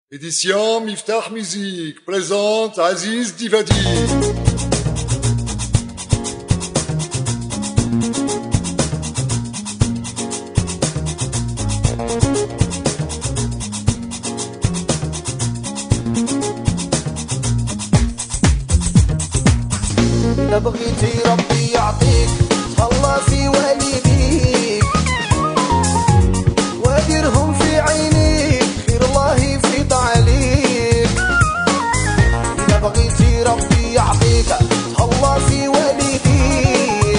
Édition Miftah Musique présente Aziz Divadi. إذا بغيتي ربي يعطيك تهلا في والديك وديرهم في عينيك خير الله يفيض عليك. إذا بغيتي ربي يعطيك تهلا في والديك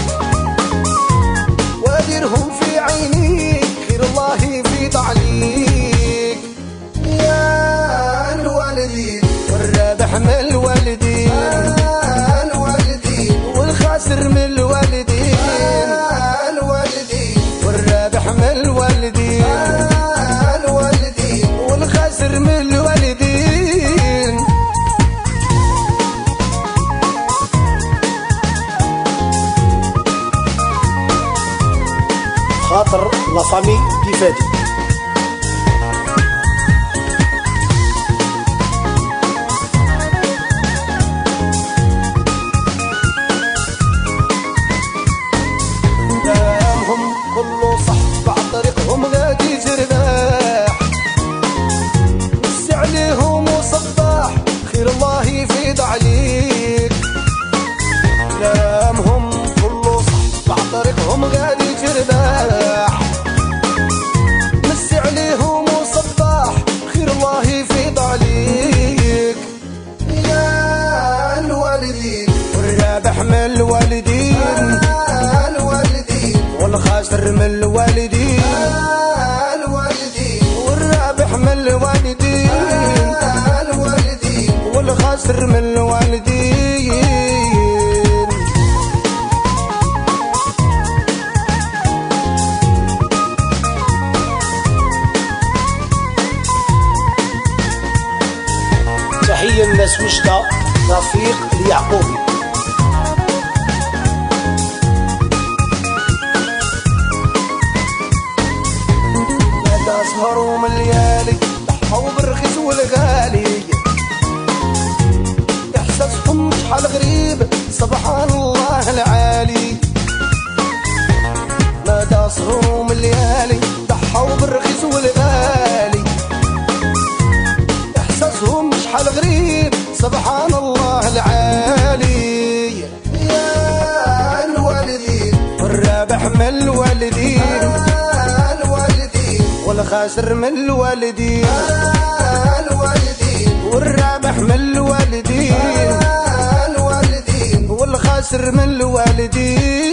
وديرهم في عينيك خير الله يفيض عليك. يا الوالدين والرابح من الوالدين والخاسر من الوالدين والرابح من الوالدين والخاسر من الوالدين. خاطر لا فامي ديفادي. كله صح بعد طريقهم غادي ترباح وسع عليهم وصباح خير الله يفيض عليك. كلامهم كله صح بعد طريقهم غادي ترباح وسع عليهم وصباح خير الله يفيض عليك. يا الوالدين والرابح من الوالدين والخاسر من الوالدين والرابح من الوالدين والخاسر من الوالدين. تحية الناس وشتا رفيق اليعقوبي. سهروا من الليالي ضحوا بالرخيص والغالي احساسهم شحال غريب سبحان الله العالي. ماذا سهروا من الليالي ضحوا بالرخيص والغالي احساسهم شحال غريب سبحان الله العالي. يا الوالدين والرابح من الوالدين والخاسر من الوالدين والرابح من الوالدين والخاسر من الوالدين.